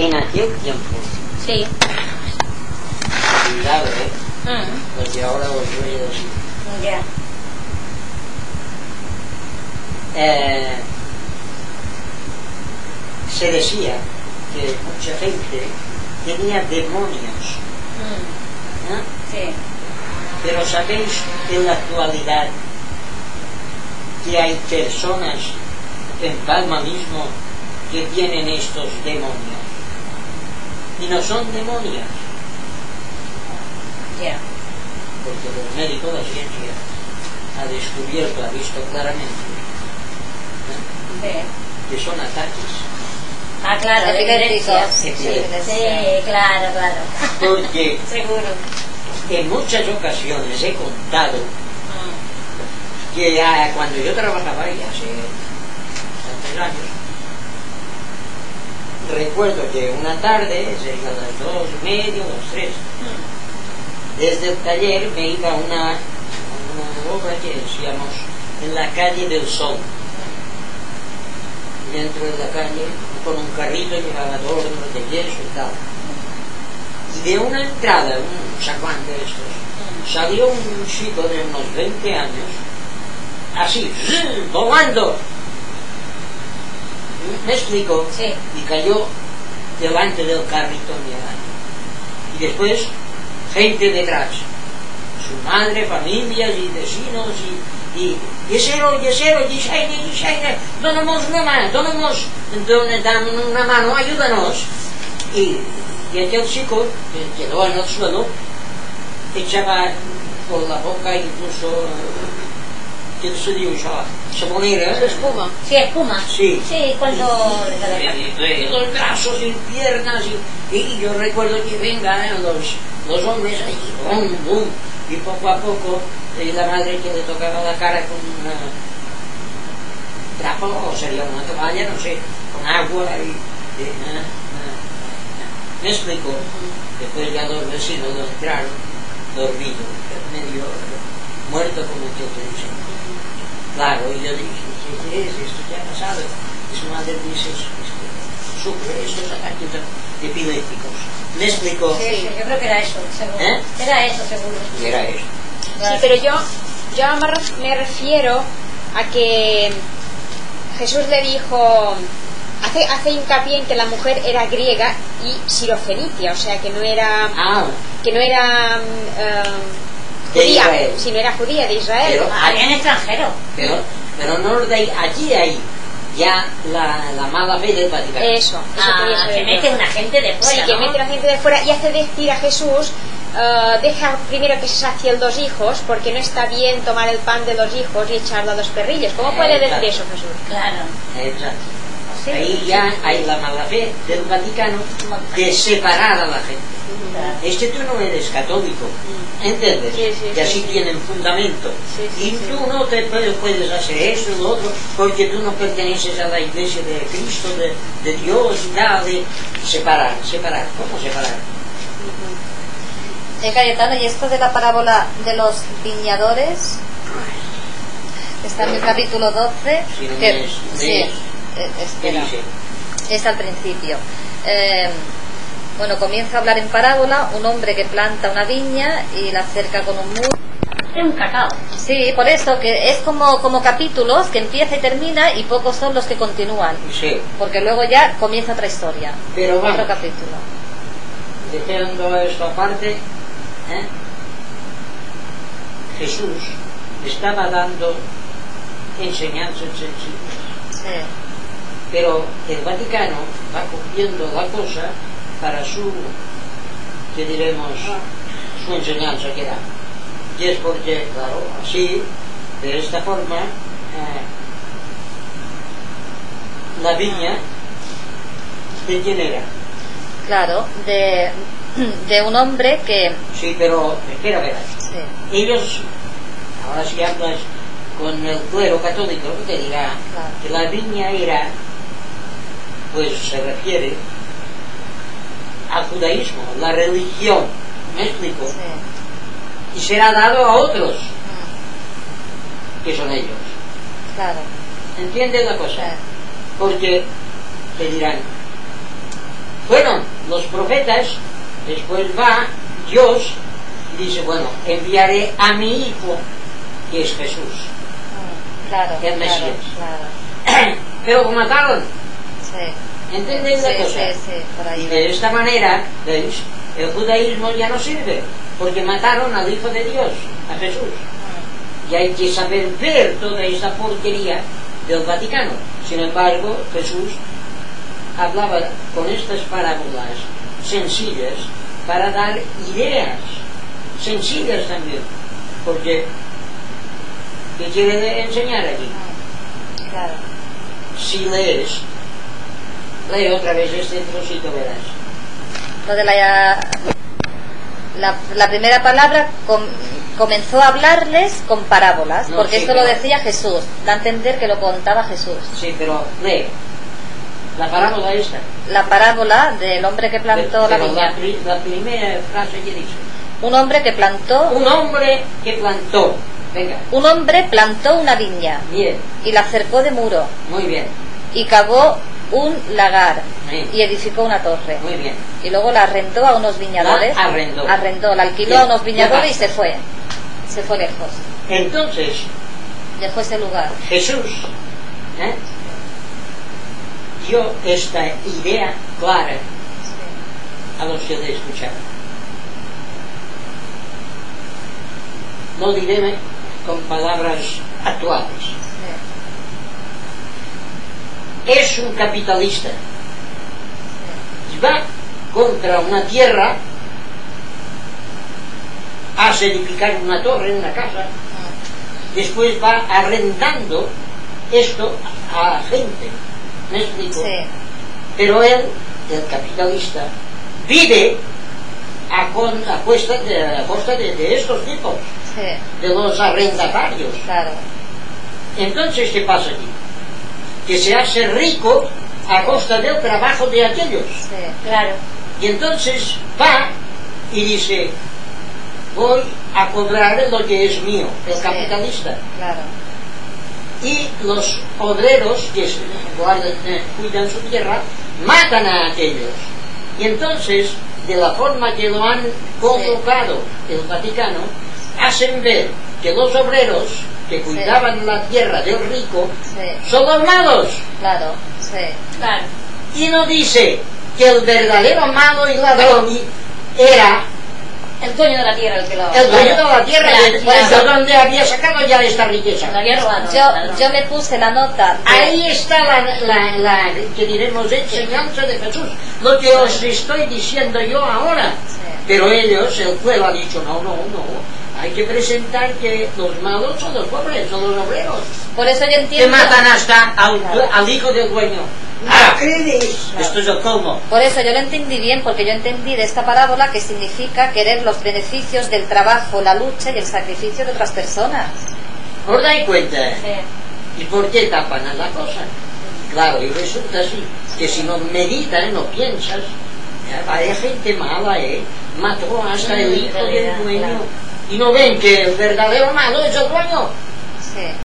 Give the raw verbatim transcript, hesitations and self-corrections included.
En aquel tiempo, Sí. cuidado, ¿eh? Mm. Porque ahora os voy a decir. Ya. Eh, se decía que mucha gente tenía demonios, Mm. ¿no? Sí. Pero sabéis en la actualidad que hay personas en Palma mismo que tienen estos demonios y no son demonios, Ya. porque los médicos, la ciencia ha descubierto, ha visto claramente, ¿no? Sí. que son ataques. Ah, claro, de epilepsia. Sí, Epilépticos. sí, claro, claro. Porque Seguro. en muchas ocasiones he contado Mm. que ya cuando yo trabajaba ya hace bastantes años, recuerdo que una tarde, cerca de las dos y media, las tres, desde el taller me iba a una, a una obra que decíamos en la calle del Sol. Dentro de la calle, con un carrito llevaba adornos de yeso y tal. Y de una entrada, un sacuán de estos, salió un chico de unos veinte años, así, ¡zzzz! Volando. ¿Me explico? Sí. Y cayó delante del carrito mirando. Y después, gente detrás. Su madre, familias y vecinos y... y yesero, yesero, yeshaine, yeshaine, donamos una mano, donamos, don, dame una mano, ayúdanos. Y, y aquel chico, que quedó en el suelo, echaba por la boca incluso, ¿qué se dice? Saponera. Espuma. Sí, espuma. Sí. Sí, cuando... Y los brazos y piernas y, y yo recuerdo que vengan los, los hombres ahí, bum, bum, y poco a poco y la madre que le tocaba la cara con una trapo o sería una toalla, no sé, con agua y, y ah, ah, ah. me explico. Después ya los vecinos lo entraron dormido, medio muerto como que te dicen. Claro, y yo dije, ¿qué es esto? ¿Qué ha pasado? Y su madre dice, sufre estos ataques epilépticos. ¿Me explico? Sí, sí, yo creo que era eso, seguro. ¿Eh? Era eso, seguro. Y era eso. Sí, pero yo, yo me ref- me refiero a que Jesús le dijo, hace, hace hincapié en que la mujer era griega y sirofenicia, o sea que no era, Ah, que no era mm, eh, De judía, Israel. sino era judía de Israel. Pero- Había en extranjero. pero, pero no de ahí, allí hay ya la, la mala fe del Vaticano. Eso, eso quería Ah, saber que yo. mete una gente de Sí, fuera, que ¿no? mete a la gente de fuera y hace decir a Jesús, eh, deja primero que se sacien los hijos, porque no está bien tomar el pan de los hijos y echarlo a los perrillos. ¿Cómo puede decir Exacto. eso Jesús? Claro. Exacto. Sí. Ahí ya hay la mala fe del Vaticano de separar a la gente. Claro. Este tú no eres católico, ¿entiendes? Sí, sí, que así sí. tienen fundamento. Sí, sí, y sí. tú no te puedes, puedes hacer esto y lo otro, porque tú no perteneces a la iglesia de Cristo, de, de Dios y tal. De separar, separar. ¿Cómo separar? Eh, Cayetano, y esto de la parábola de los viñadores, está en el capítulo doce, Si no que, me es- me sí, es- eh, ¿Qué espera, dice? es al principio. Eh, bueno, comienza a hablar en parábola un hombre que planta una viña y la cerca con un muro. Es un cacao. Sí, por eso, que es como, como capítulos que empieza y termina y pocos son los que continúan, Sí, porque luego ya comienza otra historia, pero otro vamos, capítulo. dejando esto aparte, ¿eh? Jesús estaba dando enseñanzas sencillas, Sí. pero el Vaticano va cogiendo la cosa para su, que diremos, su enseñanza que da. Y es porque, claro, así, de esta forma, eh, la viña, ¿de quién era? Claro, de, de un hombre que... Sí, pero, espera, verás. Sí, Ellos, ahora si hablas con el clero católico, te dirá Claro. que la viña era, pues se refiere al judaísmo, la religión, ¿me explico? sí. Y será dado a otros, Mm, que son ellos. claro. ¿Entiendes la cosa? Sí. Porque te dirán, bueno, los profetas, después va Dios y dice, bueno, enviaré a mi hijo, que es Jesús, Claro, el claro, Mesías. claro. Pero lo mataron. Sí. ¿Entendéis la Sí, cosa? sí, sí, por ahí Y va. de esta manera, ¿veis? El judaísmo ya no sirve, porque mataron al Hijo de Dios, a Jesús. Y hay que saber ver toda esa porquería del Vaticano. Sin embargo, Jesús hablaba con estas parábolas sencillas para dar ideas sencillas también, porque ¿qué quiere enseñar aquí? Claro. Si lees, lee otra vez este trocito, verás. Lo de la, la, la primera palabra com- comenzó a hablarles con parábolas, No, porque sí, esto lo pero- decía Jesús, da a entender que lo contaba Jesús. Sí, pero lee. La parábola esta. La parábola del hombre que plantó la Pero viña. la, pri- la primera frase que dice. Un hombre que plantó, Un hombre que plantó. Venga, un hombre plantó una viña bien, y la cercó de muro muy bien, y cavó un lagar Sí. y edificó una torre. muy bien. Y luego la arrendó a unos viñadores. La arrendó. Arrendó, la alquiló Bien, a unos viñadores ya y se fue. Se fue lejos. Entonces, Dejó ese lugar. Jesús ¿eh? dio esta idea clara a los que le escuchaban. No diré con palabras actuales. Sí. Es un capitalista y va contra una tierra, hace edificar una torre, una casa, después va arrendando esto a gente, ¿me explico? Sí. Pero él, el capitalista, vive a, con, a, cuesta de, a costa de, de estos tipos, Sí. de los arrendatarios. Claro. Entonces, ¿qué pasa aquí? Que se hace rico a costa del trabajo de aquellos. Sí. Claro. Y entonces va y dice, voy a cobrar lo que es mío, el Sí. capitalista. Claro. Y los obreros que se guardan, eh, cuidan su tierra, matan a aquellos. Y entonces, de la forma que lo han convocado el Vaticano, hacen ver que los obreros que cuidaban la tierra del rico Sí. son los malos. Claro. Sí. Claro. Y no dice que el verdadero malo y ladrón era El dueño de la tierra el que lo... el dueño de la tierra, Ya, de, ya. de donde había sacado ya esta riqueza. Lo había robado. Yo, yo me puse la nota. de- Ahí está la, la, la, que diremos, enseñanza de Jesús, lo que os estoy diciendo yo ahora. Sí. Pero ellos, el pueblo ha dicho, no, no, no, hay que presentar que los malos son los pobres, son los obreros, Por eso yo que entiendo. matan hasta al, Claro. al hijo del dueño. Ah, esto es el colmo. Por eso yo lo entendí bien, porque yo entendí de esta parábola que significa querer los beneficios del trabajo, la lucha y el sacrificio de otras personas. ¿Os dais cuenta? Sí. ¿Y por qué tapan a la cosa? Claro, y resulta así, que si no meditas, no piensas, eh, hay gente mala, ¿eh? Mató hasta el hijo del dueño. Y no ven que el verdadero malo es el dueño. Sí.